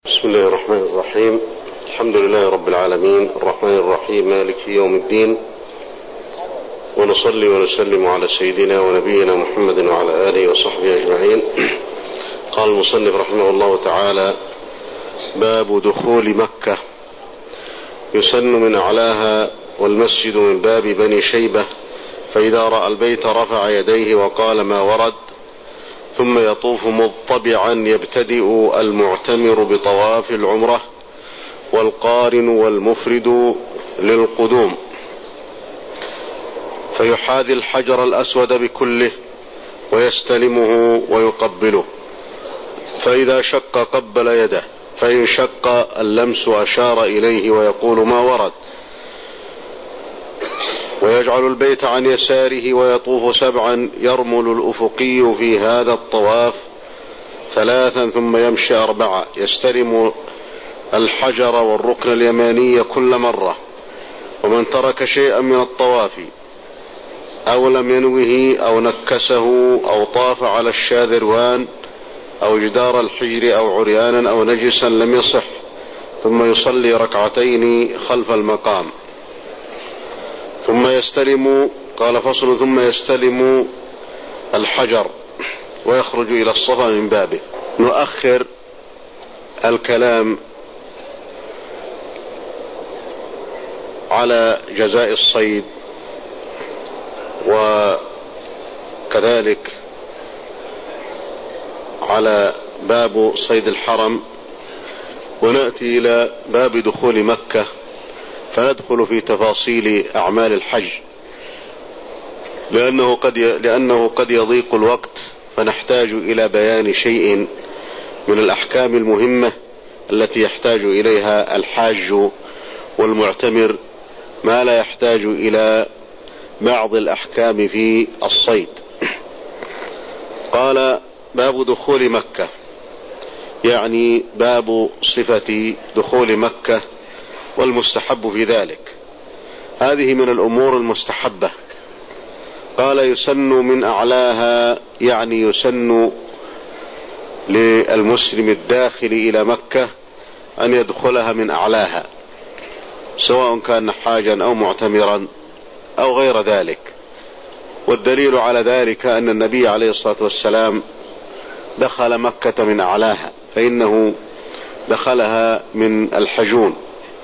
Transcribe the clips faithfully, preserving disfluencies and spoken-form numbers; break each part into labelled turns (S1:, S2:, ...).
S1: بسم الله الرحمن الرحيم. الحمد لله رب العالمين الرحمن الرحيم مالك يوم الدين، ونصلي ونسلم على سيدنا ونبينا محمد وعلى آله وصحبه أجمعين. قال المصنف رحمه الله تعالى: باب دخول مكة. يسن من أعلاها والمسجد من باب بني شيبة، فإذا رأى البيت رفع يديه وقال ما ورد، ثم يطوف مضطبعا يبتدئ المعتمر بطواف العمرة والقارن والمفرد للقدوم، فيحاذي الحجر الأسود بكله ويستلمه ويقبله، فإذا شق قبل يده، فإن شق اللمس أشار إليه ويقول ما ورد، ويجعل البيت عن يساره ويطوف سبعا يرمل الأفقي في هذا الطواف ثلاثا ثم يمشي أربعة يستلم الحجر والركن اليماني كل مرة. ومن ترك شيئا من الطواف أو لم ينوه أو نكسه أو طاف على الشاذروان أو جدار الحجر أو عريانا أو نجسا لم يصح، ثم يصلي ركعتين خلف المقام ثم يستلم. قال فصل: ثم يستلم الحجر ويخرج إلى الصفا من بابه. نؤخر الكلام على جزاء الصيد وكذلك على باب صيد الحرم، ونأتي إلى باب دخول مكة، فندخل في تفاصيل أعمال الحج، لأنه قد لأنه قد يضيق الوقت، فنحتاج إلى بيان شيء من الأحكام المهمة التي يحتاج إليها الحاج والمعتمر، ما لا يحتاج إلى بعض الأحكام في الصيد. قال: باب دخول مكة، يعني باب صفة دخول مكة والمستحب في ذلك. هذه من الأمور المستحبة. قال: يسن من أعلاها، يعني يسن للمسلم الداخل إلى مكة أن يدخلها من أعلاها، سواء كان حاجا أو معتمرا أو غير ذلك. والدليل على ذلك أن النبي عليه الصلاة والسلام دخل مكة من أعلاها، فإنه دخلها من الحجون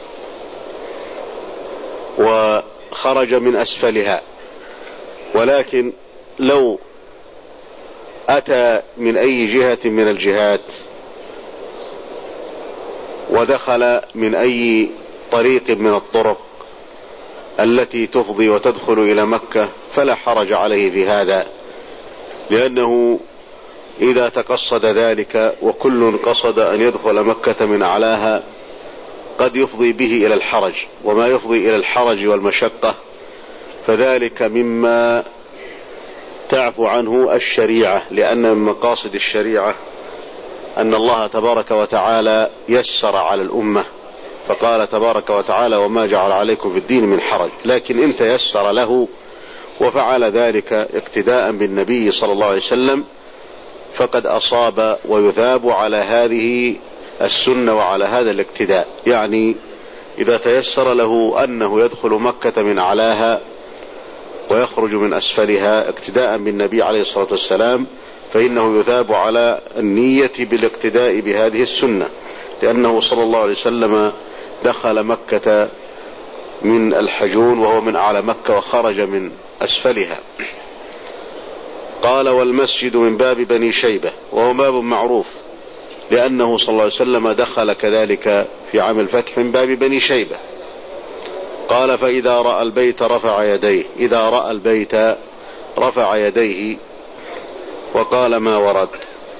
S1: وخرج من أسفلها. ولكن لو أتى من أي جهة من الجهات ودخل من أي طريق من الطرق التي تفضي وتدخل إلى مكة فلا حرج عليه في هذا، لأنه إذا تقصد ذلك وكل قصد أن يدخل مكة من أعلاها قد يفضي به إلى الحرج، وما يفضي إلى الحرج والمشقة فذلك مما تعفو عنه الشريعة، لأن من مقاصد الشريعة أن الله تبارك وتعالى يسر على الأمة، فقال تبارك وتعالى: وما جعل عليكم في الدين من حرج. لكن إن تيسر له وفعل ذلك اقتداء بالنبي صلى الله عليه وسلم فقد أصاب ويثاب على هذه السنة وعلى هذا الاقتداء. يعني إذا تيسر له أنه يدخل مكة من أعلاها ويخرج من أسفلها اقتداء بالنبي عليه الصلاة والسلام، فإنه يثاب على النية بالاقتداء بهذه السنة، لأنه صلى الله عليه وسلم دخل مكة من الحجون وهو من أعلى مكة وخرج من أسفلها. قال: والمسجد من باب بني شيبة، وهو باب معروف لأنه صلى الله عليه وسلم دخل كذلك في عام الفتح من باب بني شيبة. قال: فإذا رأى البيت رفع يديه، إذا رأى البيت رفع يديه وقال ما ورد.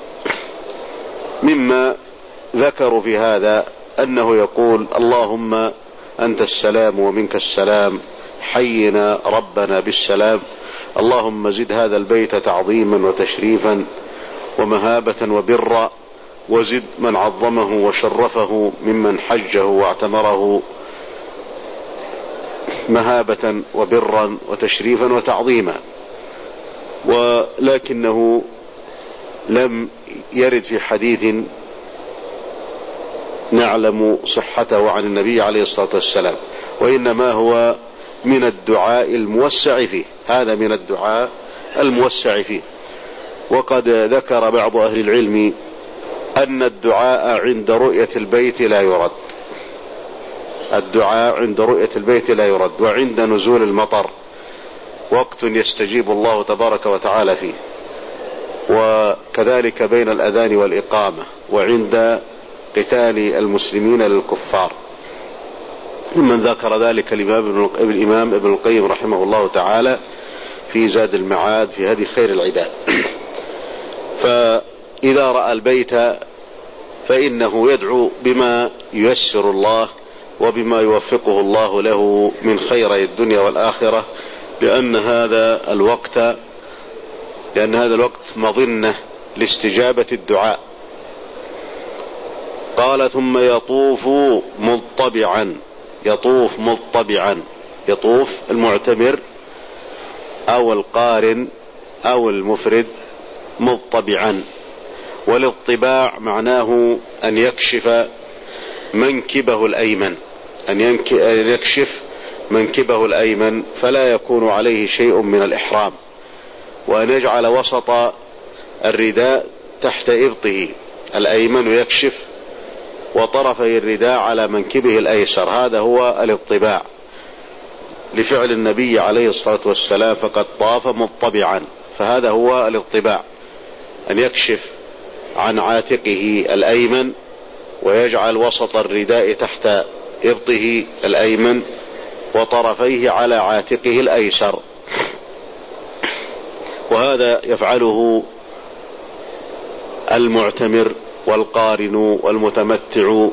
S1: مما ذكروا في هذا أنه يقول: اللهم أنت السلام ومنك السلام، حينا ربنا بالسلام، اللهم زد هذا البيت تعظيما وتشريفا ومهابة وبرا، وزد من عظمه وشرفه ممن حجه واعتمره مهابة وبرا وتشريفا وتعظيما. ولكنه لم يرد في حديث نعلم صحته عن النبي عليه الصلاة والسلام، وإنما هو من الدعاء الموسع فيه، هذا من الدعاء الموسع فيه. وقد ذكر بعض أهل العلم أن الدعاء عند رؤية البيت لا يرد، الدعاء عند رؤية البيت لا يرد، وعند نزول المطر وقت يستجيب الله تبارك وتعالى فيه، وكذلك بين الأذان والإقامة، وعند قتال المسلمين للكفار، ممن ذكر ذلك الإمام ابن القيم رحمه الله تعالى في زاد المعاد في هدي خير العباد. فإذا رأى البيت فإنه يدعو بما ييسر الله وبما يوفقه الله له من خيري الدنيا والآخرة، لأن هذا الوقت لأن هذا الوقت مظنة لاستجابة الدعاء. قال ثم يطوف مضطبعا، يطوف مضطبعا، يطوف المعتمر أو القارن أو المفرد مضطبعا، والاضطباع معناه أن يكشف منكبه الأيمن، أن يكشف منكبه الأيمن فلا يكون عليه شيء من الإحرام، وأن يجعل وسط الرداء تحت إبطه الأيمن يكشف، وطرفي الرداء على منكبه الأيسر، هذا هو الاضطباع لفعل النبي عليه الصلاة والسلام، فقد طاف مضطبعا، فهذا هو الاضطباع، أن يكشف عن عاتقه الأيمن ويجعل وسط الرداء تحت إبطه الأيمن وطرفيه على عاتقه الأيسر، وهذا يفعله المعتمر والقارن والمتمتع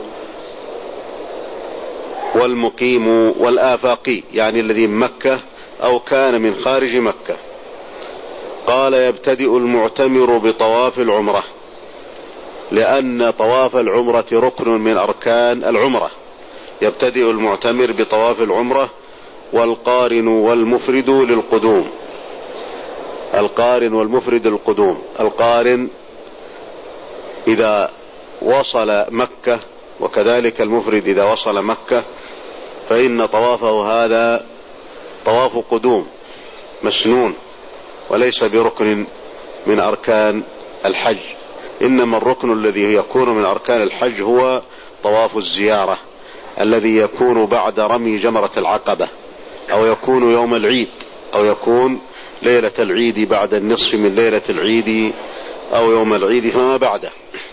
S1: والمقيم والآفاقي، يعني الذي من مكة أو كان من خارج مكة. قال يبتدئ المعتمر بطواف العمرة، لأن طواف العمرة ركن من أركان العمرة، يبتدئ المعتمر بطواف العمرة، والقارن والمفرد للقدوم، القارن والمفرد للقدوم. القارن إذا وصل مكة، وكذلك المفرد إذا وصل مكة، فإن طوافه هذا طواف قدوم مسنون، وليس بركن من أركان الحج، إنما الركن الذي يكون من أركان الحج هو طواف الزيارة الذي يكون بعد رمي جمرة العقبة، أو يكون يوم العيد، أو يكون ليلة العيد بعد النصف من ليلة العيد، أو يوم العيد فما بعده.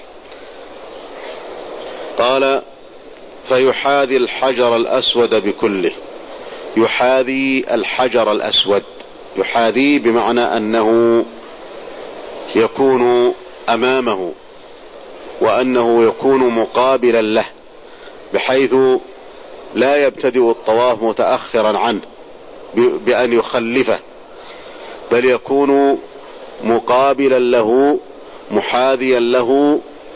S1: قال فيحاذي الحجر الأسود بكله، يحاذي الحجر الأسود، يحاذي بمعنى أنه يكون أمامه، وأنه يكون مقابلا له، بحيث لا يبتدئ الطواف متأخرا عنه بأن يخلفه، بل يكون مقابلا له محاذيا له.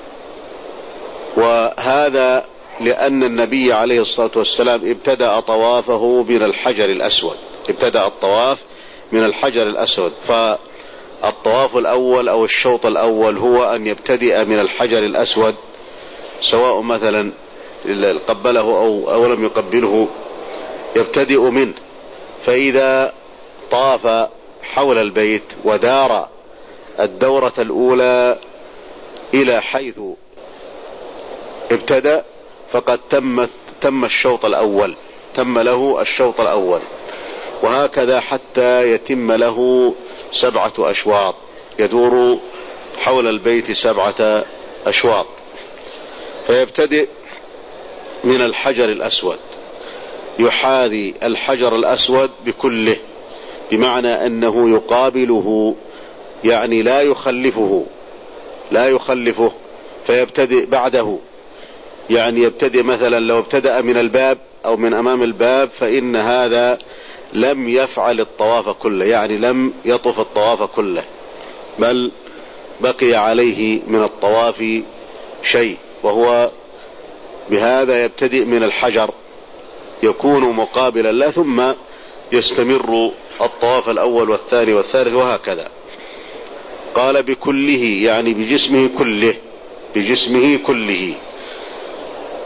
S1: وهذا لأن النبي عليه الصلاة والسلام ابتدأ طوافه من الحجر الأسود، ابتدأ الطواف من الحجر الأسود، فالطواف الأول أو الشوط الأول هو أن يبتدئ من الحجر الأسود، سواء مثلا قبله أو, أو لم يقبله، يبتدئ منه. فإذا طاف حول البيت ودار الدورة الأولى إلى حيث ابتدأ، فقد تم تم الشوط الأول، تم له الشوط الأول، وهكذا حتى يتم له سبعة أشواط، يدور حول البيت سبعة أشواط. فيبتدئ من الحجر الأسود، يحاذي الحجر الأسود بكله، بمعنى أنه يقابله، يعني لا يخلفه، لا يخلفه، فيبتدئ بعده، يعني يبتدئ مثلا لو ابتدأ من الباب أو من أمام الباب، فإن هذا لم يفعل الطواف كله، يعني لم يطف الطواف كله، بل بقي عليه من الطواف شيء، وهو بهذا يبتدئ من الحجر، يكون مقابلا له، ثم يستمر الطواف الأول والثاني والثالث وهكذا. قال بكله، يعني بجسمه كله، بجسمه كله.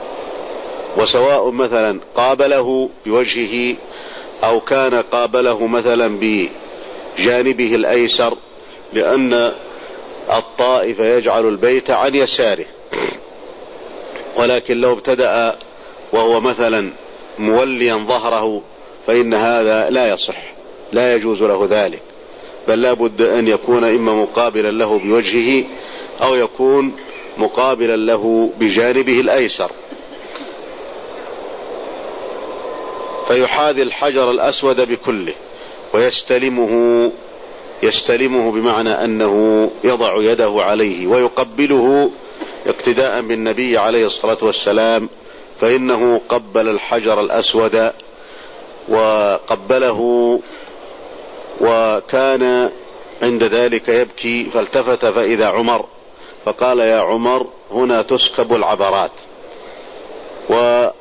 S1: وسواء مثلا قابله بوجهه أو كان قابله مثلا بجانبه الأيسر، لأن الطائف يجعل البيت عن يساره، ولكن لو ابتدأ وهو مثلا موليا ظهره فإن هذا لا يصح، لا يجوز له ذلك، بل لا بد أن يكون إما مقابلا له بوجهه أو يكون مقابلا له بجانبه الأيسر. فيحاذي الحجر الأسود بكله ويستلمه، يستلمه بمعنى أنه يضع يده عليه ويقبله اقتداء بالنبي عليه الصلاة والسلام، فإنه قبل الحجر الأسود وقبله وكان عند ذلك يبكي، فالتفت فإذا عمر فقال: يا عمر هنا تسكب العبرات. وعمر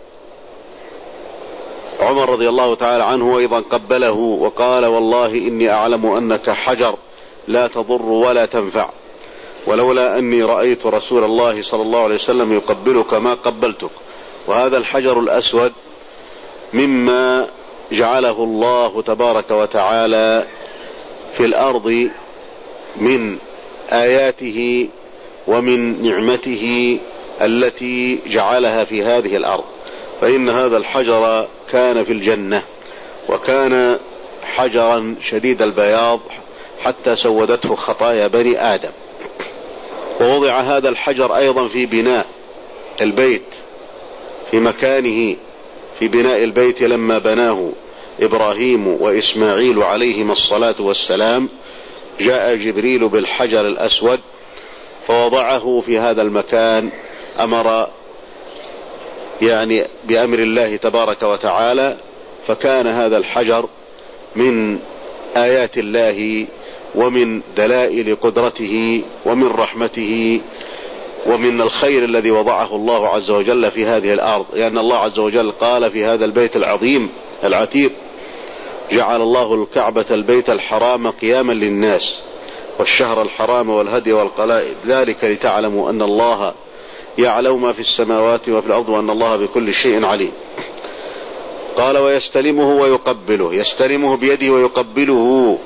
S1: رضي الله تعالى عنه أيضا قبله وقال: والله إني أعلم أنك حجر لا تضر ولا تنفع، ولولا أني رأيت رسول الله صلى الله عليه وسلم يقبلك ما قبلتك. وهذا الحجر الأسود مما جعله الله تبارك وتعالى في الأرض من آياته ومن نعمته التي جعلها في هذه الأرض، فإن هذا الحجر كان في الجنة وكان حجرا شديد البياض حتى سودته خطايا بني آدم. ووضع هذا الحجر أيضا في بناء البيت، في مكانه في بناء البيت لما بناه إبراهيم وإسماعيل عليهما الصلاة والسلام، جاء جبريل بالحجر الأسود فوضعه في هذا المكان، أمر يعني بأمر الله تبارك وتعالى، فكان هذا الحجر من آيات الله ومن دلائل قدرته ومن رحمته ومن الخير الذي وضعه الله عز وجل في هذه الأرض، لأن الله عز وجل قال في هذا البيت العظيم العتيق: جعل الله الكعبة البيت الحرام قياما للناس والشهر الحرام والهدي والقلائد، ذلك لتعلموا أن الله يعلم ما في السماوات وفي الأرض وأن الله بكل شيء عليم. قال: ويستلمه ويقبله، يستلمه بيده ويقبله،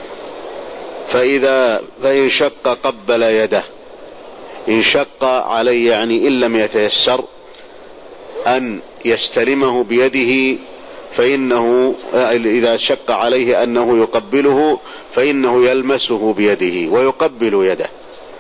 S1: فإذا فإن شق قبل يده، إن شق عليه يعني إن لم يتيسر أن يستلمه بيده فإنه إذا شق عليه أنه يقبله فإنه يلمسه بيده ويقبل يده،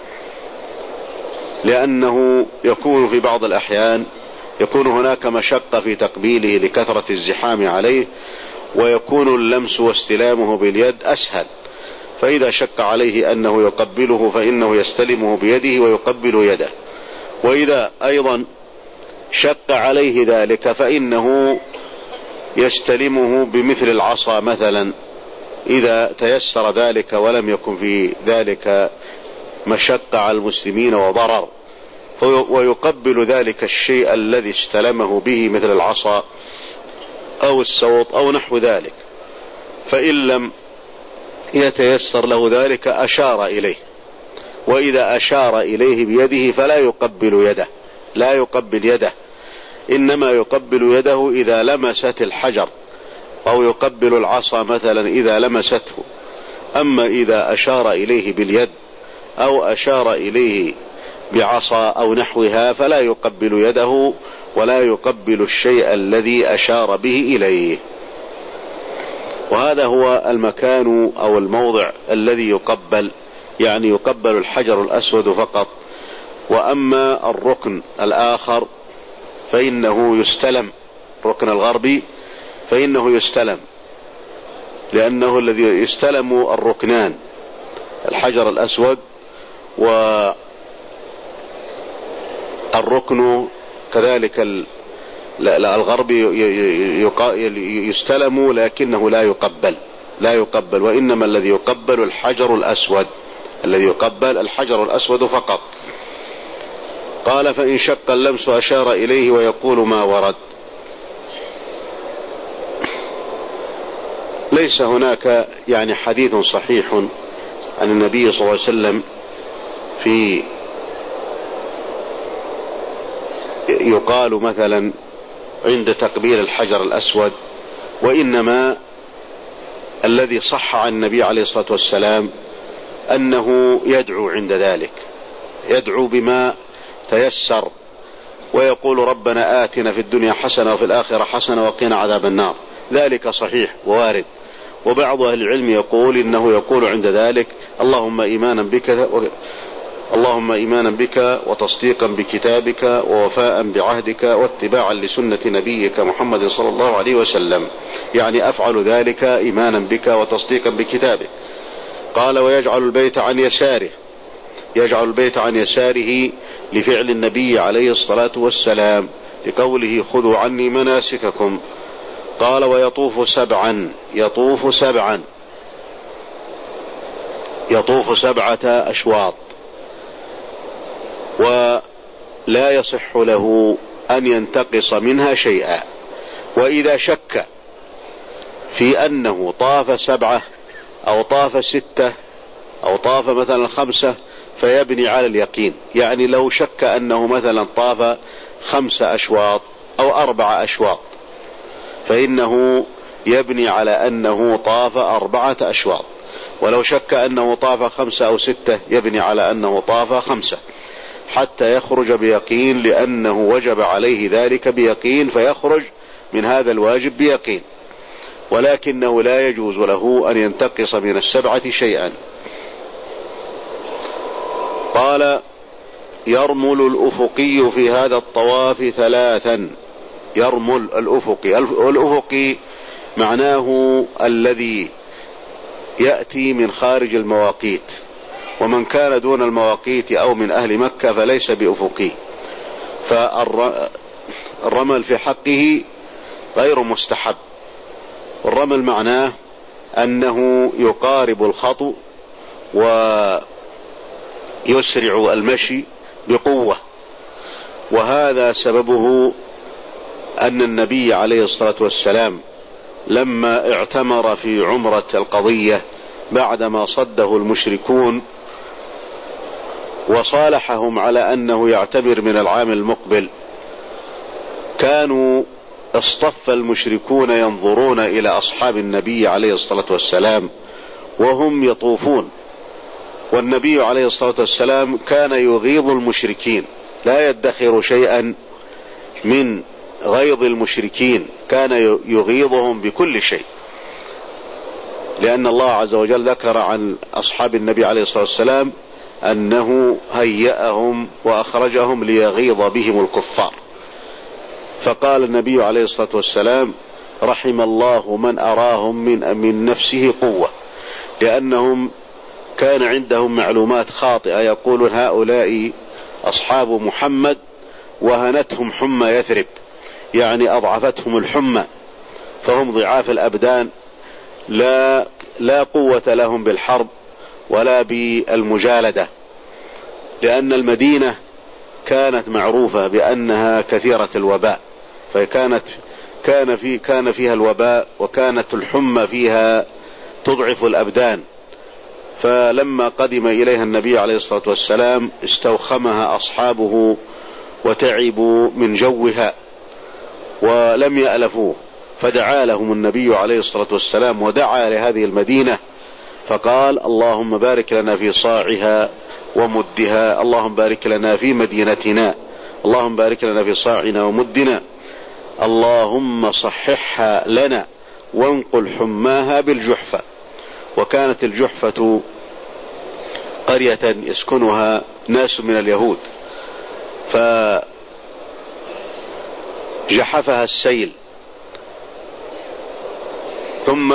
S1: لأنه يكون في بعض الأحيان يكون هناك مشقة في تقبيله لكثرة الزحام عليه، ويكون اللمس واستلامه باليد أسهل، فإذا شق عليه أنه يقبله فإنه يستلمه بيده ويقبل يده. وإذا أيضا شق عليه ذلك فإنه يستلمه بمثل العصا مثلا إذا تيسر ذلك ولم يكن في ذلك مشقة على المسلمين وضرر، ويقبل ذلك الشيء الذي استلمه به مثل العصا أو السوط أو نحو ذلك. فإن لم يتيسر له ذلك أشار إليه، وإذا أشار إليه بيده فلا يقبل يده، لا يقبل يده، إنما يقبل يده إذا لمست الحجر، أو يقبل العصا مثلا إذا لمسته. أما إذا أشار إليه باليد أو أشار إليه بعصا أو نحوها فلا يقبل يده ولا يقبل الشيء الذي أشار به إليه. وهذا هو المكان أو الموضع الذي يقبل، يعني يقبل الحجر الأسود فقط. وأما الركن الآخر فإنه يستلم، الركن الغربي فإنه يستلم، لأنه الذي يستلم الركنان الحجر الأسود والركن كذلك الغربي يستلم لكنه لا يقبل، لا يقبل، وإنما الذي يقبل الحجر الأسود، الذي يقبل الحجر الأسود فقط. قال: فإن شق اللمس أشار إليه ويقول ما ورد. ليس هناك يعني حديث صحيح عن النبي صلى الله عليه وسلم في يقال مثلا عند تقبيل الحجر الأسود، وإنما الذي صح عن النبي عليه الصلاة والسلام أنه يدعو عند ذلك، يدعو بما تيسر ويقول ربنا آتنا في الدنيا حسنة وفي الآخرة حسنة وقنا عذاب النار، ذلك صحيح ووارد. وبعض أهل العلم يقول إنه يقول عند ذلك اللهم إيمانا بك و... اللهم إيمانا بك وتصديقا بكتابك ووفاء بعهدك واتباعا لسنة نبيك محمد صلى الله عليه وسلم، يعني أفعل ذلك إيمانا بك وتصديقا بكتابك. قال ويجعل البيت عن يساره، يجعل البيت عن يساره لفعل النبي عليه الصلاة والسلام لقوله خذوا عني مناسككم. قال ويطوف سبعا، يطوف سبعا، يطوف سبعة أشواط، ولا يصح له أن ينتقص منها شيئا. وإذا شك في أنه طاف سبعة أو طاف ستة أو طاف مثلا خمسة فيبني على اليقين، يعني لو شك أنه مثلا طاف خمسة أشواط أو أربعة أشواط فإنه يبني على أنه طاف أربعة أشواط، ولو شك أنه طاف خمسة أو ستة يبني على أنه طاف خمسة حتى يخرج بيقين، لأنه وجب عليه ذلك بيقين فيخرج من هذا الواجب بيقين، ولكنه لا يجوز له أن ينتقص من السبعة شيئا. قال يرمل الأفقي في هذا الطواف ثلاثا، يرمل الأفقي، الأفقي معناه الذي يأتي من خارج المواقيت، ومن كان دون المواقيت أو من أهل مكة فليس بأفقي، فالرمل في حقه غير مستحب. والرمل معناه أنه يقارب الخطو ويسرع المشي بقوة، وهذا سببه أن النبي عليه الصلاة والسلام لما اعتمر في عمرة القضية بعدما صده المشركون وصالحهم على أنه يعتمر من العام المقبل، كانوا اصطف المشركون ينظرون إلى أصحاب النبي عليه الصلاة والسلام وهم يطوفون، والنبي عليه الصلاة والسلام كان يغيظ المشركين، لا يدخر شيئا من غيظ المشركين، كان يغيظهم بكل شيء، لأن الله عز وجل ذكر عن أصحاب النبي عليه الصلاة والسلام أنه هيأهم وأخرجهم ليغيظ بهم الكفار. فقال النبي عليه الصلاة والسلام رحم الله من أراهم من, من نفسه قوة، لأنهم كان عندهم معلومات خاطئة، يقولون هؤلاء أصحاب محمد وهنتهم حمى يثرب، يعني أضعفتهم الحمى، فهم ضعاف الأبدان، لا, لا قوة لهم بالحرب ولا بالمجالدة، لأن المدينة كانت معروفة بأنها كثيرة الوباء، فكانت كان في كان فيها الوباء، وكانت الحمى فيها تضعف الأبدان. فلما قدم إليها النبي عليه الصلاة والسلام استوخمها أصحابه وتعبوا من جوها ولم يألفوه، فدعا لهم النبي عليه الصلاة والسلام ودعا لهذه المدينة فقال اللهم بارك لنا في صاعها ومدها، اللهم بارك لنا في مدينتنا، اللهم بارك لنا في صاعنا ومدنا، اللهم صححها لنا وانقل حماها بالجحفة. وكانت الجحفة قرية يسكنها ناس من اليهود، فجحفها السيل، ثم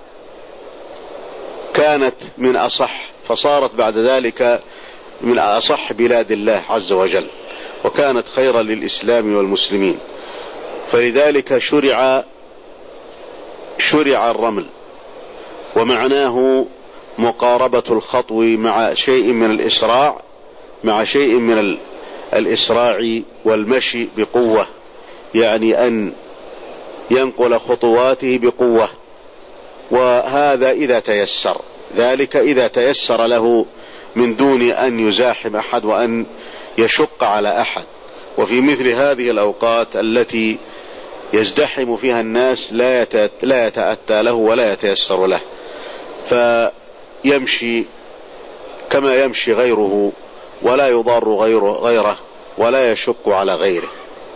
S1: كانت من أصح، فصارت بعد ذلك من أصح بلاد الله عز وجل، وكانت خيرا للإسلام والمسلمين، فلذلك شرع شرع الرمل، ومعناه مقاربة الخطو مع شيء من الإسراع، مع شيء من الإسراع والمشي بقوة، يعني أن ينقل خطواته بقوة، وهذا إذا تيسر، ذلك إذا تيسر له من دون أن يزاحم أحد وأن يشق على أحد. وفي مثل هذه الأوقات التي يزدحم فيها الناس لا يتأتى له ولا يتيسر له، فيمشي كما يمشي غيره ولا يضار غيره, غيره ولا يشق على غيره،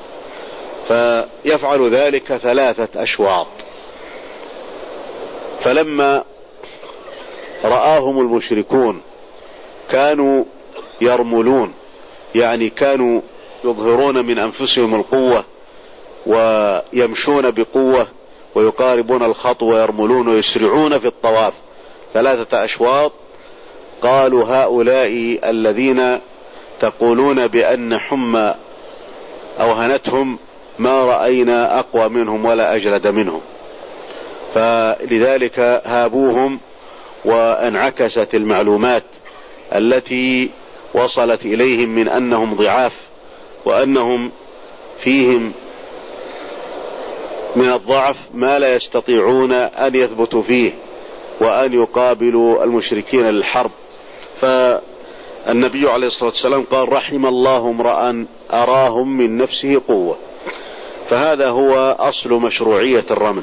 S1: فيفعل ذلك ثلاثة أشواط. فلما رآهم المشركون كانوا يرملون، يعني كانوا يظهرون من أنفسهم القوة ويمشون بقوة ويقاربون الخط ويرملون ويسرعون في الطواف ثلاثة أشواط. قالوا هؤلاء الذين تقولون بأن حمى أوهنتهم ما رأينا أقوى منهم ولا أجلد منهم، فلذلك هابوهم، وانعكست المعلومات التي وصلت إليهم من أنهم ضعاف وأنهم فيهم من الضعف ما لا يستطيعون أن يثبتوا فيه وأن يقابلوا المشركين للحرب. فالنبي عليه الصلاة والسلام قال رحم الله امرأ أراهم من نفسه قوة. فهذا هو أصل مشروعية الرمل،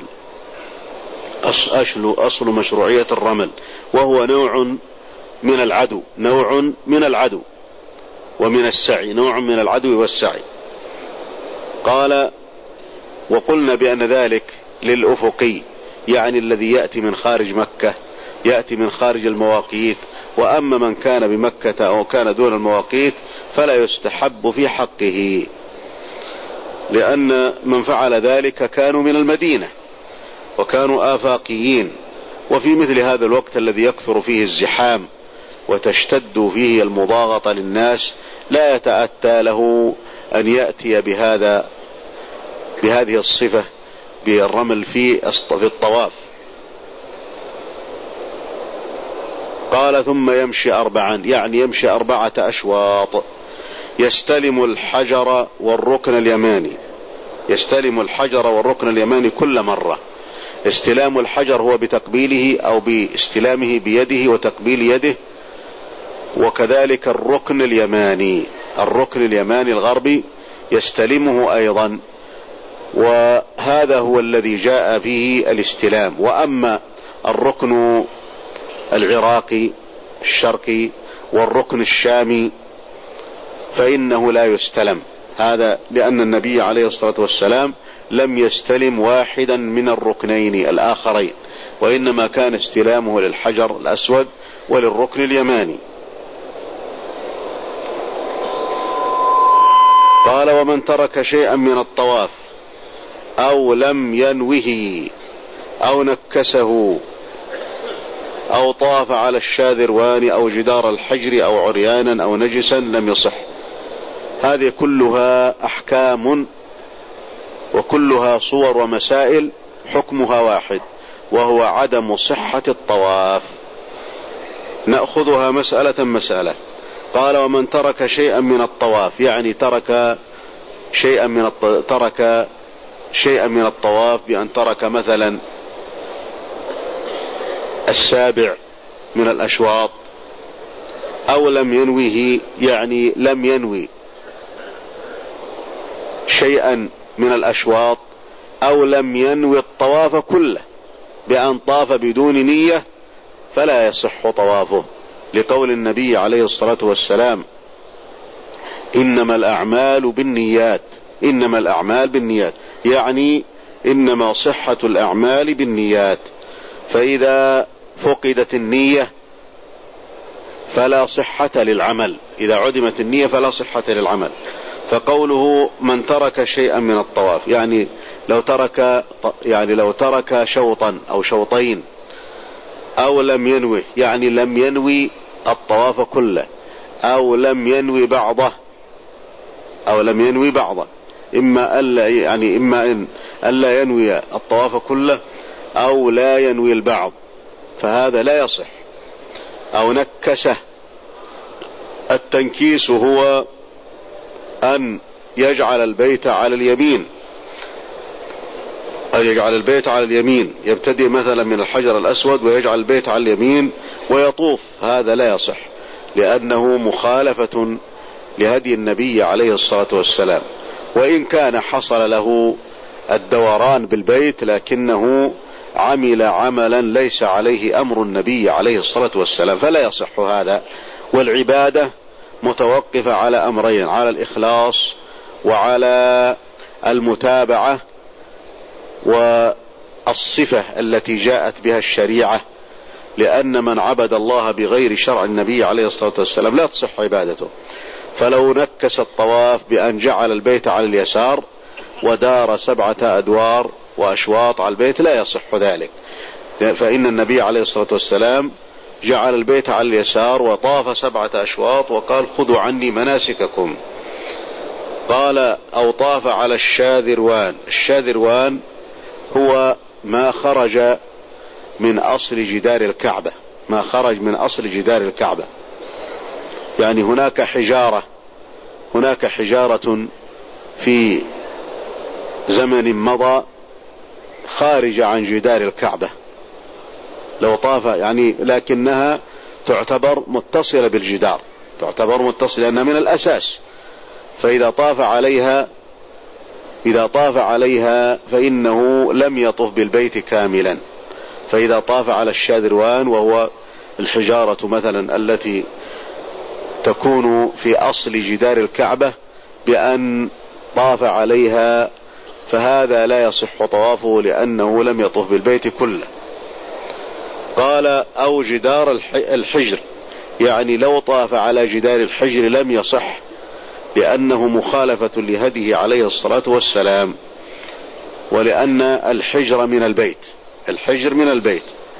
S1: أصل, أصل مشروعية الرمل، وهو نوع من العدو، نوع من العدو ومن السعي، نوع من العدو والسعي. قال وقلنا بأن ذلك للأفقي، يعني الذي يأتي من خارج مكة، يأتي من خارج المواقيت. وأما من كان بمكة أو كان دون المواقيت فلا يستحب في حقه، لأن من فعل ذلك كانوا من المدينة وكانوا آفاقيين. وفي مثل هذا الوقت الذي يكثر فيه الزحام وتشتد فيه المضاغطة للناس لا يتأتى له أن يأتي بهذا بهذه الصفة بالرمل في الطواف. قال ثم يمشي أربعا، يعني يمشي أربعة أشواط. يستلم الحجر والركن اليماني، يستلم الحجر والركن اليماني كل مرة. استلام الحجر هو بتقبيله أو باستلامه بيده وتقبيل يده، وكذلك الركن اليماني، الركن اليماني الغربي يستلمه أيضا، وهذا هو الذي جاء فيه الاستلام. وأما الركن العراقي الشرقي والركن الشامي فإنه لا يستلم، هذا لأن النبي عليه الصلاة والسلام لم يستلم واحدا من الركنين الآخرين، وإنما كان استلامه للحجر الأسود وللركن اليماني. قال ومن ترك شيئا من الطواف أو لم ينوه أو نكسه أو طاف على الشاذروان أو جدار الحجر أو عريانا أو نجسا لم يصح. هذه كلها أحكام وكلها صور ومسائل حكمها واحد، وهو عدم صحة الطواف. نأخذها مسألة مسألة. قال ومن ترك شيئا من الطواف، يعني ترك شيئا من الط... ترك شيئا من الطواف بأن ترك مثلا السابع من الأشواط، أو لم ينوه، يعني لم ينوي شيئا من الأشواط، أو لم ينوي الطواف كله بأن طاف بدون نية فلا يصح طوافه، لقول النبي عليه الصلاة والسلام إنما الأعمال بالنيات، إنما الأعمال بالنيات، يعني إنما صحة الأعمال بالنيات. فإذا فقدت النية فلا صحة للعمل، إذا عدمت النية فلا صحة للعمل. فقوله من ترك شيئا من الطواف، يعني لو ترك يعني لو ترك شوطا أو شوطين، أو لم ينوي، يعني لم ينوي الطواف كله، أو لم ينوي بعضه، أو لم ينوي بعضه، إما ألا يعني إما إن ألا ينوي الطواف كله أو لا ينوي البعض، فهذا لا يصح. أو نكسه، التنكيس هو أن يجعل البيت على اليمين، أن يجعل البيت على اليمين، يبتدئ مثلا من الحجر الأسود ويجعل البيت على اليمين ويطوف، هذا لا يصح، لأنه مخالفة لهدي النبي عليه الصلاة والسلام. وإن كان حصل له الدوران بالبيت، لكنه عمل عملا ليس عليه أمر النبي عليه الصلاة والسلام، فلا يصح هذا. والعبادة متوقفة على أمرين: على الإخلاص وعلى المتابعة والصفة التي جاءت بها الشريعة، لأن من عبد الله بغير شرع النبي عليه الصلاة والسلام لا تصح عبادته. فلو نكس الطواف بأن جعل البيت على اليسار ودار سبعة أدوار وأشواط على البيت لا يصح ذلك، فإن النبي عليه الصلاة والسلام جعل البيت على اليسار وطاف سبعة أشواط وقال: خذوا عني مناسككم. قال: أو طاف على الشاذروان. الشاذروان هو ما خرج من أصل جدار الكعبة، ما خرج من أصل جدار الكعبة، يعني هناك حجارة هناك حجارة في زمن مضى خارجة عن جدار الكعبة، لو طاف يعني، لكنها تعتبر متصلة بالجدار، تعتبر متصلة لأنها من الأساس، فإذا طاف عليها إذا طاف عليها فإنه لم يطف بالبيت كاملا. فإذا طاف على الشاذروان وهو الحجارة مثلا التي تكون في أصل جدار الكعبة بأن طاف عليها، فهذا لا يصح طوافه لأنه لم يطف بالبيت كله. قال: أو جدار الحجر، يعني لو طاف على جدار الحجر لم يصح لأنه مخالفة لهديه عليه الصلاة والسلام، ولأن الحجر من البيت الحجر من البيت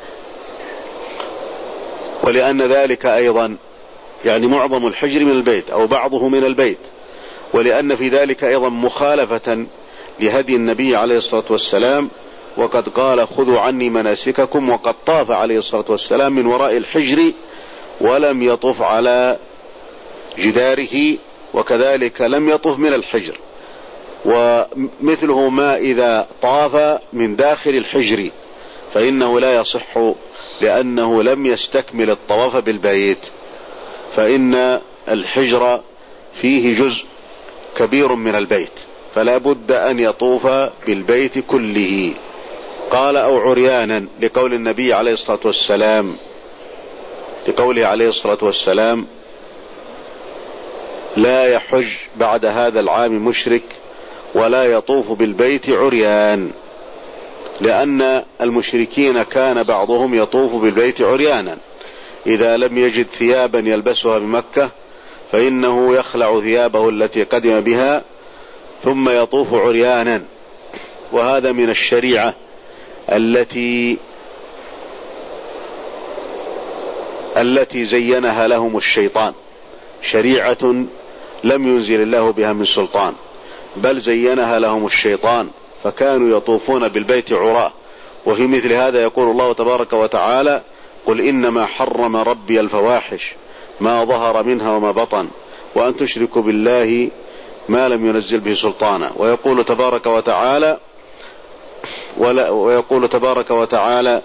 S1: ولأن ذلك أيضا يعني معظم الحجر من البيت أو بعضه من البيت، ولأن في ذلك أيضا مخالفة لهدي النبي عليه الصلاة والسلام، وقد قال: خذوا عني مناسككم، وقد طاف عليه الصلاة والسلام من وراء الحجر ولم يطف على جداره، وكذلك لم يطف من الحجر. ومثله ما إذا طاف من داخل الحجر فإنه لا يصح لأنه لم يستكمل الطواف بالبيت، فإن الحجر فيه جزء كبير من البيت، فلا بد أن يطوف بالبيت كله. قال: أو عريانا، لقول النبي عليه الصلاة والسلام لقوله عليه الصلاة والسلام: لا يحج بعد هذا العام مشرك ولا يطوف بالبيت عريان، لأن المشركين كان بعضهم يطوف بالبيت عريانا، إذا لم يجد ثيابا يلبسها بمكة فإنه يخلع ثيابه التي قدم بها ثم يطوف عريانا. وهذا من الشريعة التي التي زينها لهم الشيطان، شريعة لم ينزل الله بها من سلطان، بل زينها لهم الشيطان، فكانوا يطوفون بالبيت عراة. وفي مثل هذا يقول الله تبارك وتعالى: قل إنما حرم ربي الفواحش ما ظهر منها وما بطن وأن تشركوا بالله ما لم ينزل به سلطانا. ويقول تبارك وتعالى ولا ويقول تبارك وتعالى: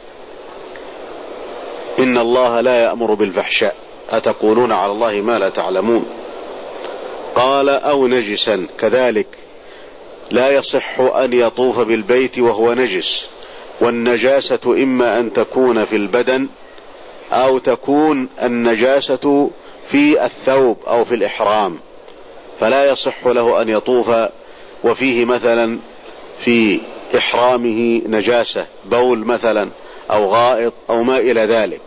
S1: إن الله لا يأمر بالفحشاء أتقولون على الله ما لا تعلمون. قال: أو نجسا، كذلك لا يصح أن يطوف بالبيت وهو نجس، والنجاسة إما أن تكون في البدن أو تكون النجاسة في الثوب أو في الإحرام، فلا يصح له أن يطوف وفيه مثلا في إحرامه نجاسة، بول مثلا أو غائط أو ما إلى ذلك.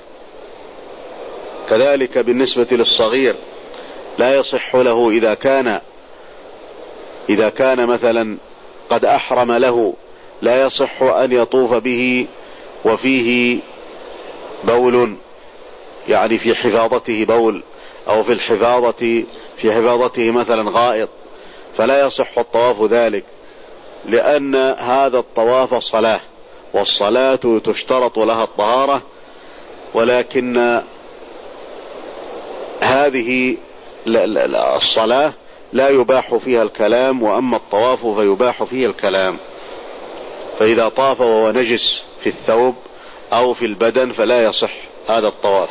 S1: كذلك بالنسبة للصغير لا يصح له إذا كان إذا كان مثلا قد أحرم له، لا يصح أن يطوف به وفيه بول، يعني في حفاظته بول، أو في الحفاظة في حفاظته مثلا غائط، فلا يصح الطواف ذلك، لأن هذا الطواف صلاة، والصلاة تشترط لها الطهارة، ولكن هذه الصلاة لا يباح فيها الكلام، وأما الطواف فيباح فيه الكلام. فإذا طاف وهو نجس في الثوب أو في البدن فلا يصح هذا الطواف.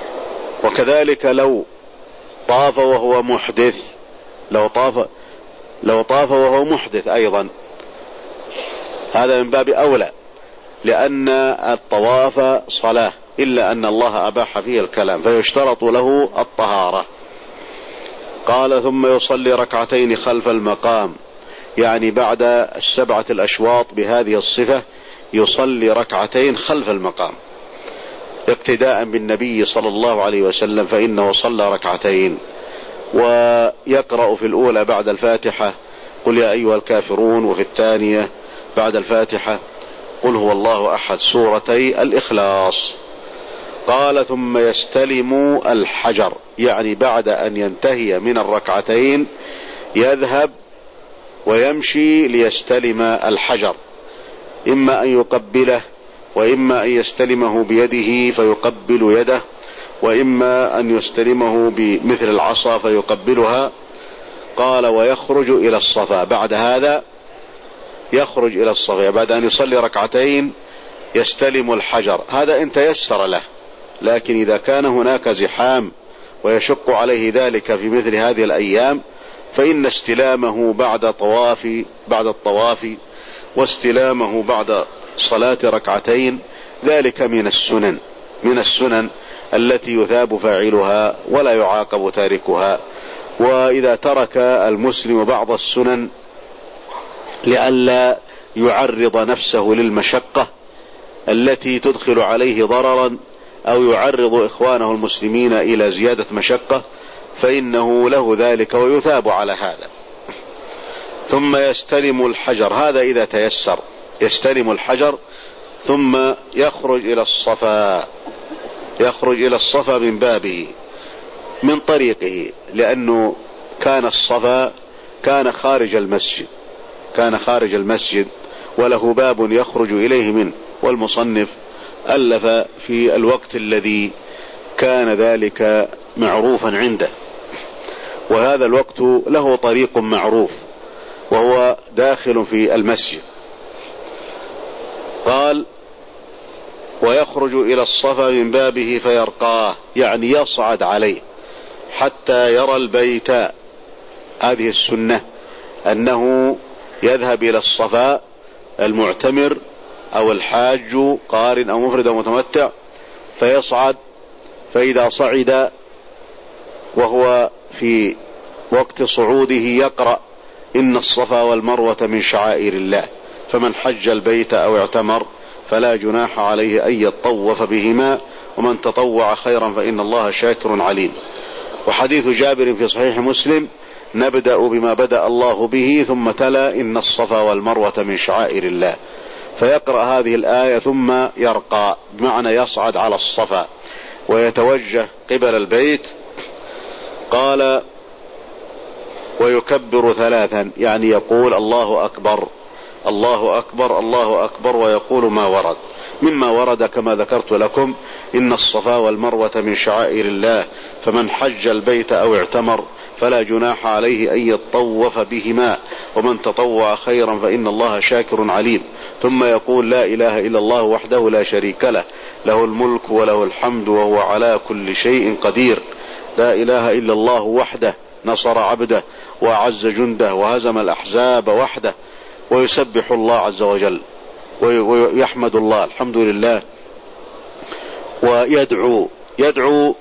S1: وكذلك لو طاف وهو محدث، لو طاف لو طاف وهو محدث أيضا هذا من باب أولى، لأن الطواف صلاة، إلا أن الله أباح فيه الكلام فيشترط له الطهارة. قال ثم يصلي ركعتين خلف المقام، يعني بعد السبعة الأشواط بهذه الصفة يصلي ركعتين خلف المقام اقتداء بالنبي صلى الله عليه وسلم، فإنه صلى ركعتين، ويقرأ في الأولى بعد الفاتحة قل يا أيها الكافرون، وفي الثانية بعد الفاتحة قل هو الله أحد، سورتي الإخلاص. قال ثم يستلم الحجر، يعني بعد أن ينتهي من الركعتين يذهب ويمشي ليستلم الحجر، إما أن يقبله، وإما أن يستلمه بيده فيقبل يده، وإما أن يستلمه بمثل العصا فيقبلها. قال ويخرج إلى الصفا، بعد هذا يخرج إلى الصفا بعد أن يصلي ركعتين يستلم الحجر، هذا إن تيسر له، لكن إذا كان هناك زحام ويشق عليه ذلك في مثل هذه الأيام فإن استلامه بعد طواف بعد الطواف واستلامه بعد صلاة ركعتين ذلك من السنن من السنن التي يثاب فاعلها ولا يعاقب تاركها. وإذا ترك المسلم بعض السنن لئلا يعرض نفسه للمشقة التي تدخل عليه ضررا أو يعرض إخوانه المسلمين إلى زيادة مشقة فإنه له ذلك ويثاب على هذا. ثم يستلم الحجر، هذا إذا تيسر، يستلم الحجر ثم يخرج إلى الصفا يخرج إلى الصفا من بابه من طريقه، لأنه كان الصفا كان خارج المسجد كان خارج المسجد وله باب يخرج إليه منه، والمصنف ألف في الوقت الذي كان ذلك معروفا عنده، وهذا الوقت له طريق معروف وهو داخل في المسجد. قال ويخرج إلى الصفا من بابه فيرقاه، يعني يصعد عليه حتى يرى البيت. هذه السنة أنه يذهب إلى الصفا المعتمر أو الحاج قارن أو مفرد أو متمتع فيصعد، فإذا صعد وهو في وقت صعوده يقرأ إن الصفا والمروة من شعائر الله، فمن حج البيت أو اعتمر فلا جناح عليه أن يطوف بهما، ومن تطوع خيرا فإن الله شاكر عليم. وحديث جابر في صحيح مسلم نبدأ بما بدأ الله به ثم تلا إن الصفا والمروة من شعائر الله، فيقرأ هذه الآية ثم يرقى، بمعنى يصعد على الصفا ويتوجه قبل البيت. قال ويكبر ثلاثا، يعني يقول الله أكبر الله أكبر الله أكبر، ويقول ما ورد مما ورد كما ذكرت لكم إن الصفا والمروة من شعائر الله، فمن حج البيت أو اعتمر فلا جناح عليه أن يطوف بهما، ومن تطوع خيرا فإن الله شاكر عليم. ثم يقول لا إله إلا الله وحده لا شريك له، له الملك وله الحمد وهو على كل شيء قدير. لا إله إلا الله وحده نصر عبده وأعز جنده وهزم الأحزاب وحده. ويسبح الله عز وجل ويحمد الله الحمد لله، ويدعو يدعو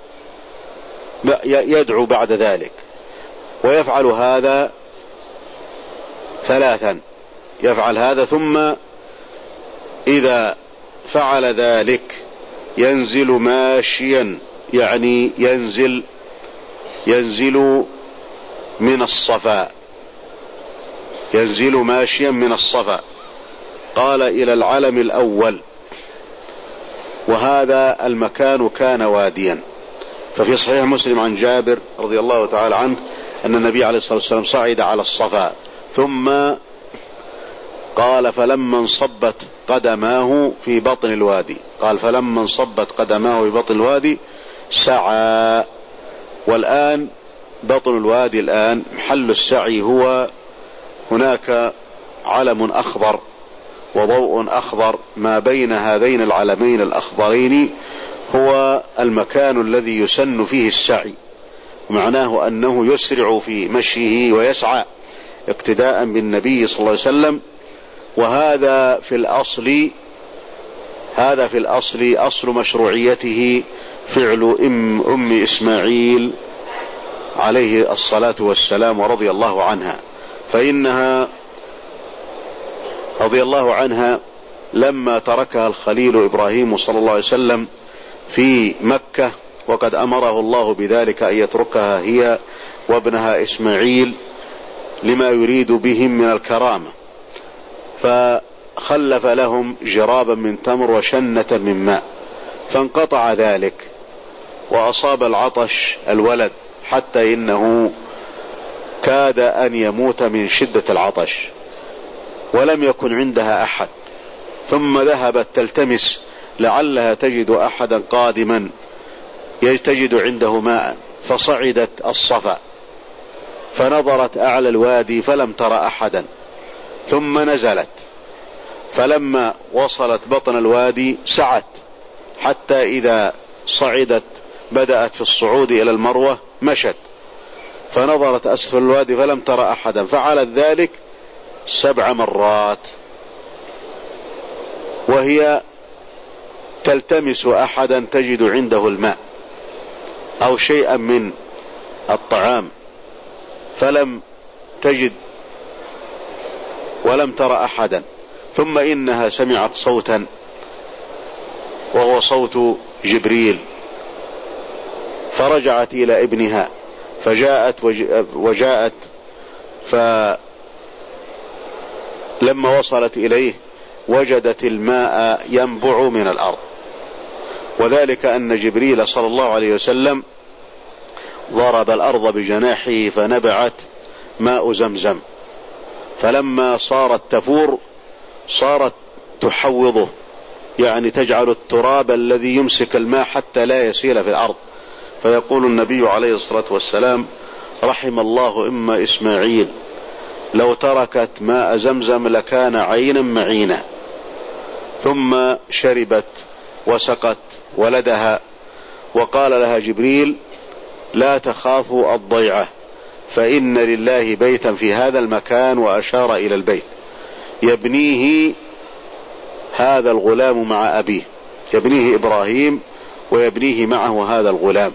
S1: يدعو بعد ذلك، ويفعل هذا ثلاثا يفعل هذا ثم إذا فعل ذلك ينزل ماشيا، يعني ينزل ينزل من الصفا ينزل ماشيا من الصفا. قال إلى العلم الأول، وهذا المكان كان واديا. ففي صحيح مسلم عن جابر رضي الله تعالى عنه أن النبي عليه الصلاة والسلام صعد على الصفا ثم قال فلما انصبت قدماه في بطن الوادي قال فلما انصبت قدماه في بطن الوادي سعى. والآن بطن الوادي الآن محل السعي هو هناك علم أخضر وضوء أخضر ما بين هذين العلمين الأخضرين، هو المكان الذي يسن فيه السعي، معناه أنه يسرع في مشيه ويسعى اقتداء بالنبي صلى الله عليه وسلم. وهذا في الأصل هذا في الأصل أصل مشروعيته فعل أم, أم إسماعيل عليه الصلاة والسلام ورضي الله عنها. فإنها رضي الله عنها لما تركها الخليل إبراهيم صلى الله عليه وسلم في مكة، وقد أمره الله بذلك أن يتركها هي وابنها إسماعيل لما يريد بهم من الكرامة، فخلف لهم جرابا من تمر وشنة من ماء، فانقطع ذلك وأصاب العطش الولد حتى إنه كاد أن يموت من شدة العطش، ولم يكن عندها أحد، ثم ذهبت تلتمس لعلها تجد أحدا قادما تجد عنده ماء، فصعدت الصفا فنظرت أعلى الوادي فلم تر أحدا، ثم نزلت، فلما وصلت بطن الوادي سعت حتى إذا صعدت بدأت في الصعود إلى المروة مشت، فنظرت أسفل الوادي فلم تر أحدا، فعلت ذلك سبع مرات وهي تلتمس أحدا تجد عنده الماء أو شيئا من الطعام، فلم تجد ولم تر أحدا. ثم إنها سمعت صوتا وهو صوت جبريل، فرجعت إلى ابنها فجاءت وجاءت فلما وصلت إليه وجدت الماء ينبع من الأرض، وذلك أن جبريل صلى الله عليه وسلم ضرب الأرض بجناحه فنبعت ماء زمزم، فلما صارت تفور صارت تحوضه، يعني تجعل التراب الذي يمسك الماء حتى لا يسيل في الأرض. فيقول النبي عليه الصلاة والسلام: رحم الله أم إسماعيل، لو تركت ماء زمزم لكان عينا معينا. ثم شربت وسقت ولدها، وقال لها جبريل: لا تخافوا الضيعة، فإن لله بيتا في هذا المكان، وأشار إلى البيت يبنيه هذا الغلام مع أبيه، يبنيه إبراهيم ويبنيه معه هذا الغلام.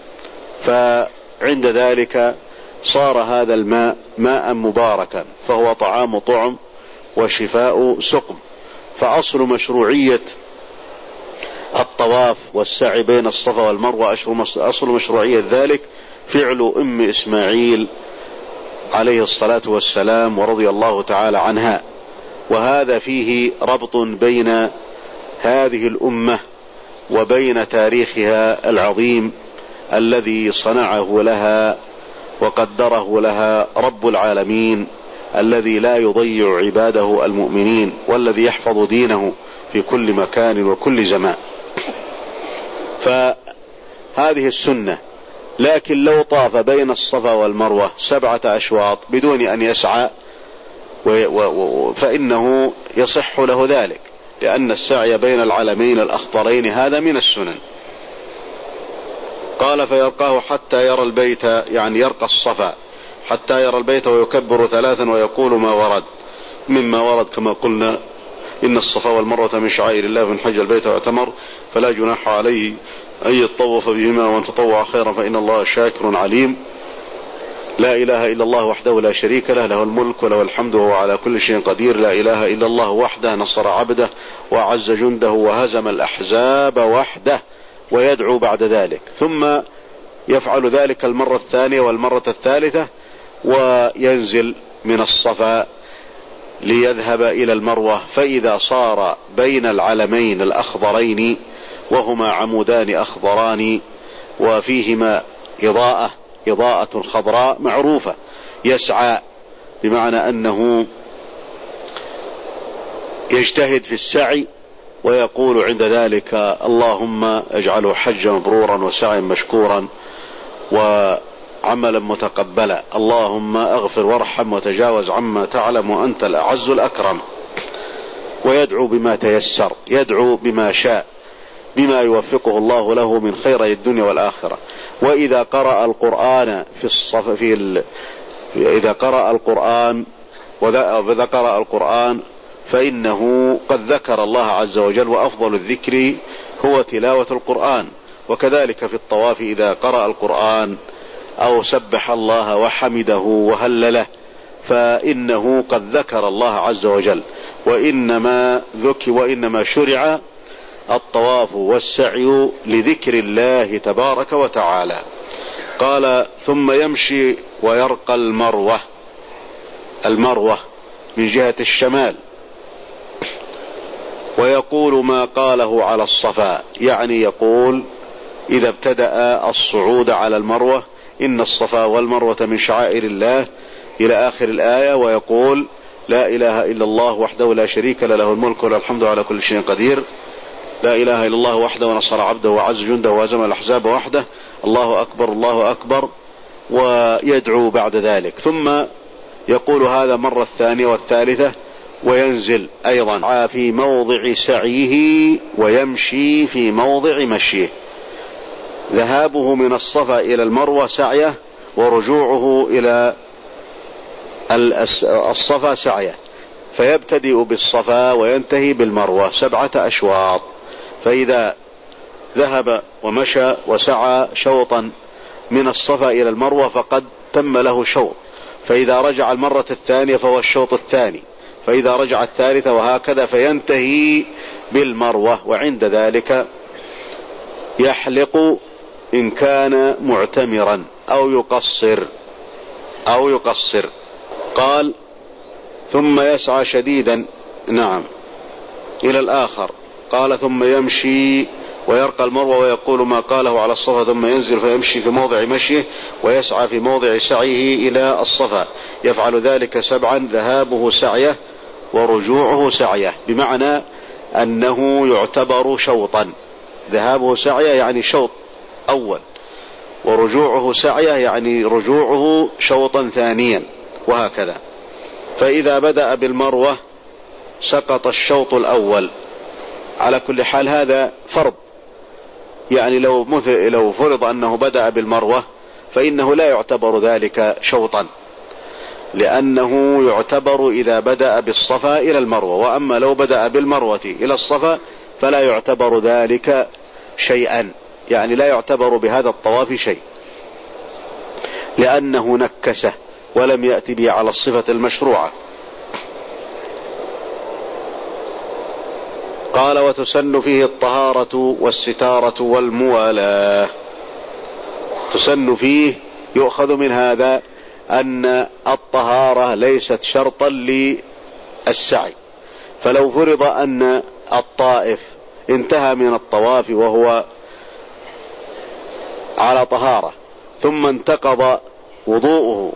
S1: فعند ذلك صار هذا الماء ماء مباركا، فهو طعام طعم وشفاء سقم. فأصل مشروعية الطواف والسعي بين الصفا والمروة، أصل مشروعية ذلك فعل أم إسماعيل عليه الصلاة والسلام ورضي الله تعالى عنها. وهذا فيه ربط بين هذه الأمة وبين تاريخها العظيم الذي صنعه لها وقدره لها رب العالمين، الذي لا يضيع عباده المؤمنين، والذي يحفظ دينه في كل مكان وكل زمان. فهذه السنة. لكن لو طاف بين الصفا والمروة سبعة أشواط بدون أن يسعى فإنه يصح له ذلك، لأن السعي بين العلمين الأخضرين هذا من السنن. قال: فيرقاه حتى يرى البيت، يعني يرقى الصفا حتى يرى البيت ويكبر ثلاثا ويقول ما ورد، مما ورد كما قلنا: إن الصفا والمروة من شعائر الله، فمن حج البيت واعتمر فلا جناح عليه أن يطوف بهما، وأن تطوع خيرا فإن الله شاكر عليم. لا إله إلا الله وحده لا شريك له، له الملك وله الحمد وهو على كل شيء قدير. لا إله إلا الله وحده نصر عبده وعز جنده وهزم الأحزاب وحده. ويدعو بعد ذلك، ثم يفعل ذلك المرة الثانية والمرة الثالثة، وينزل من الصفا ليذهب إلى المروة. فإذا صار بين العلمين الأخضرين، وهما عمودان أخضران وفيهما إضاءة إضاءة خضراء معروفة، يسعى بمعنى أنه يجتهد في السعي، ويقول عند ذلك: اللهم اجعله حجا مبرورا وسعيا مشكورا وعملا متقبلا، اللهم اغفر وارحم وتجاوز عما تعلم وأنت الأعز الأكرم. ويدعو بما تيسر، يدعو بما شاء، بما يوفقه الله له من خير الدنيا والآخرة. وإذا قرأ القرآن في الصف في إذا قرأ القرآن وذكر القرآن فإنه قد ذكر الله عز وجل، وأفضل الذكر هو تلاوة القرآن. وكذلك في الطواف إذا قرأ القرآن أو سبح الله وحمده وهلله فإنه قد ذكر الله عز وجل. وإنما ذكر وإنما شرع الطواف والسعي لذكر الله تبارك وتعالى. قال ثم يمشي ويرقى المروة، المروة من جهة الشمال، ويقول ما قاله على الصفا، يعني يقول إذا ابتدأ الصعود على المروة إن الصفا والمروة من شعائر الله إلى آخر الآية، ويقول لا إله إلا الله وحده لا شريك له، له الملك وله الحمد على كل شيء قدير، لا إله إلا الله وحده ونصر عبده وعز جنده وهزم الأحزاب وحده، الله أكبر الله أكبر، ويدعو بعد ذلك. ثم يقول هذا مرة الثانية والثالثة، وينزل أيضا في موضع سعيه ويمشي في موضع مشيه. ذهابه من الصفا إلى المروة سعيه، ورجوعه إلى الصفا سعيه، فيبتدئ بالصفا وينتهي بالمروة سبعة أشواط. فإذا ذهب ومشى وسعى شوطا من الصفا إلى المروة فقد تم له شوط، فإذا رجع المرة الثانية فهو الشوط الثاني، فإذا رجع الثالثة، وهكذا فينتهي بالمروة. وعند ذلك يحلق إن كان معتمرا أو يقصر أو يقصر. قال ثم يسعى شديدا، نعم إلى الآخر. قال ثم يمشي ويرقى المروة ويقول ما قاله على الصفا، ثم ينزل فيمشي في موضع مشيه ويسعى في موضع سعيه إلى الصفا، يفعل ذلك سبعا، ذهابه سعيه ورجوعه سعيه، بمعنى أنه يعتبر شوطا. ذهابه سعيه يعني شوط أول، ورجوعه سعيه يعني رجوعه شوطا ثانيا، وهكذا. فإذا بدأ بالمروة سقط الشوط الأول. على كل حال هذا فرض، يعني لو مثل لو فرض أنه بدأ بالمروة فإنه لا يعتبر ذلك شوطا، لأنه يعتبر إذا بدأ بالصفا إلى المروة. وأما لو بدأ بالمروة إلى الصفا فلا يعتبر ذلك شيئا، يعني لا يعتبر بهذا الطواف شيء، لأنه نكسه ولم يأتي به على الصفة المشروعة. قال وتسن فيه الطهارة والستارة والموالاة. تسن فيه، يؤخذ من هذا أن الطهارة ليست شرطا للسعي. فلو فرض أن الطائف انتهى من الطواف وهو على طهارة، ثم انتقض وضوءه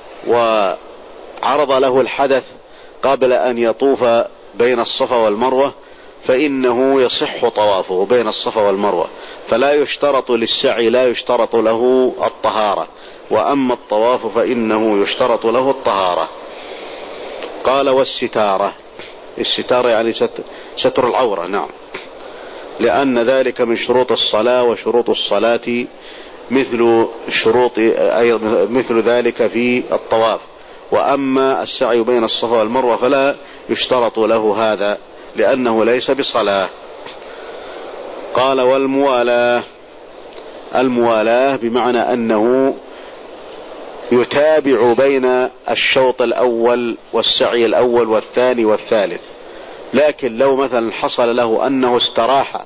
S1: وعرض له الحدث قبل أن يطوف بين الصفا والمروة، فإنه يصح طوافه بين الصفا والمروة، فلا يشترط للسعي لا يشترط له الطهارة، وأما الطواف فإنه يشترط له الطهارة. قال والستارة، الستارة يعني ستر العورة، نعم، لأن ذلك من شروط الصلاة، وشروط الصلاة مثل شروط أي مثل ذلك في الطواف. وأما السعي بين الصفا والمروة فلا يشترط له هذا، لأنه ليس بصلاة. قال والموالاة، الموالاة بمعنى أنه يتابع بين الشوط الأول والسعي الأول والثاني والثالث. لكن لو مثلا حصل له أنه استراح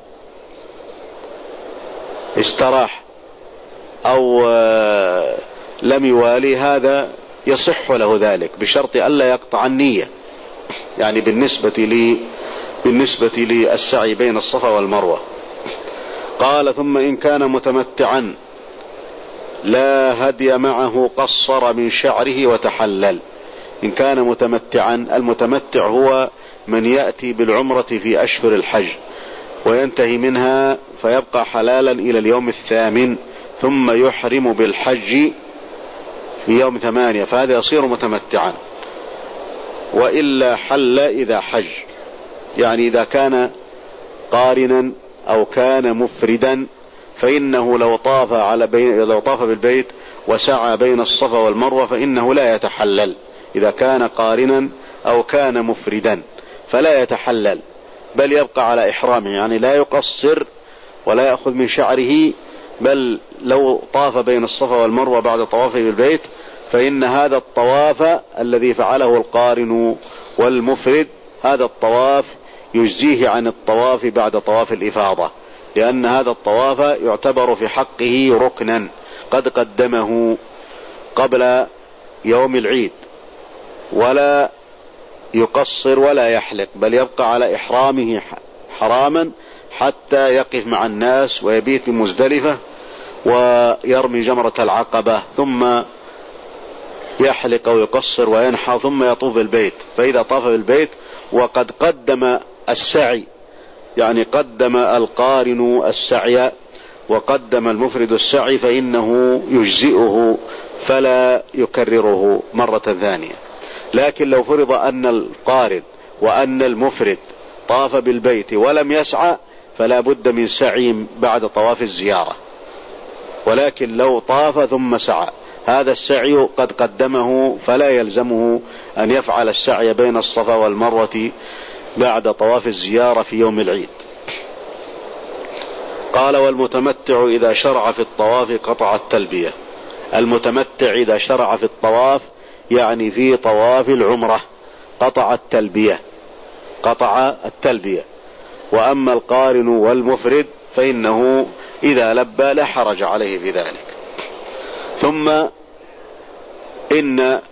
S1: استراح أو لم يوالي، هذا يصح له ذلك بشرط ألا يقطع النية، يعني بالنسبة لي بالنسبة للسعي بين الصفا والمروة. قال ثم إن كان متمتعا لا هدي معه قصر من شعره وتحلل. إن كان متمتعا، المتمتع هو من يأتي بالعمرة في أشهر الحج وينتهي منها فيبقى حلالا إلى اليوم الثامن، ثم يحرم بالحج في يوم ثمانية، فهذا يصير متمتعا. وإلا حل إذا حج، يعني إذا كان قارنا أو كان مفردا، فإنه لو طاف على بي... لو طاف بالبيت وسعى بين الصفا والمروة فإنه لا يتحلل إذا كان قارنا أو كان مفردا، فلا يتحلل بل يبقى على إحرامه، يعني لا يقصر ولا يأخذ من شعره، بل لو طاف بين الصفا والمروة بعد طوافه بالبيت فإن هذا الطواف الذي فعله القارن والمفرد هذا الطواف يجزيه عن الطواف بعد طواف الإفاضة، لأن هذا الطواف يعتبر في حقه ركنا قد قدمه قبل يوم العيد، ولا يقصر ولا يحلق بل يبقى على إحرامه حراما حتى يقف مع الناس ويبيت بمزدلفة ويرمي جمرة العقبة، ثم يحلق أو يقصر وينحى ثم يطوف بالبيت. فإذا طاف بالبيت وقد قدم السعي، يعني قدم القارن السعي وقدم المفرد السعي، فإنه يجزئه فلا يكرره مرة ثانية. لكن لو فرض أن القارن وأن المفرد طاف بالبيت ولم يسعى فلا بد من سعي بعد طواف الزيارة، ولكن لو طاف ثم سعى هذا السعي قد قدمه فلا يلزمه أن يفعل السعي بين الصفا والمروة بعد طواف الزيارة في يوم العيد. قال: والمتمتع إذا شرع في الطواف قطع التلبية. المتمتع إذا شرع في الطواف يعني في طواف العمرة قطع التلبية قطع التلبية وأما القارن والمفرد فإنه إذا لبى لا حرج عليه في ذلك. ثم إن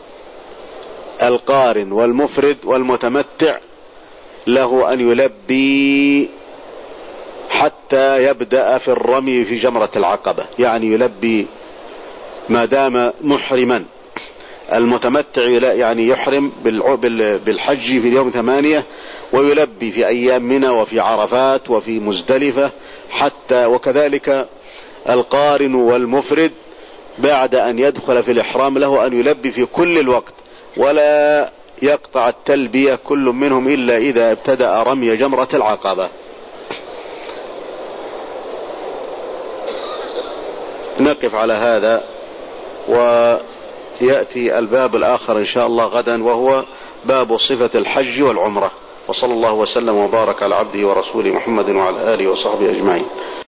S1: القارن والمفرد والمتمتع له أن يلبي حتى يبدأ في الرمي في جمرة العقبة، يعني يلبي ما دام محرما. المتمتع يعني يحرم بالحج في اليوم ثمانية ويلبي في أيام منى وفي عرفات وفي مزدلفة حتى، وكذلك القارن والمفرد بعد أن يدخل في الإحرام له أن يلبي في كل الوقت، ولا يقطع التلبية كل منهم إلا إذا ابتدأ رمي جمرة العقبة. نقف على هذا ويأتي الباب الآخر إن شاء الله غدا، وهو باب صفة الحج والعمرة. وصلى الله وسلم وبارك على عبده ورسوله محمد وعلى آله وصحبه أجمعين.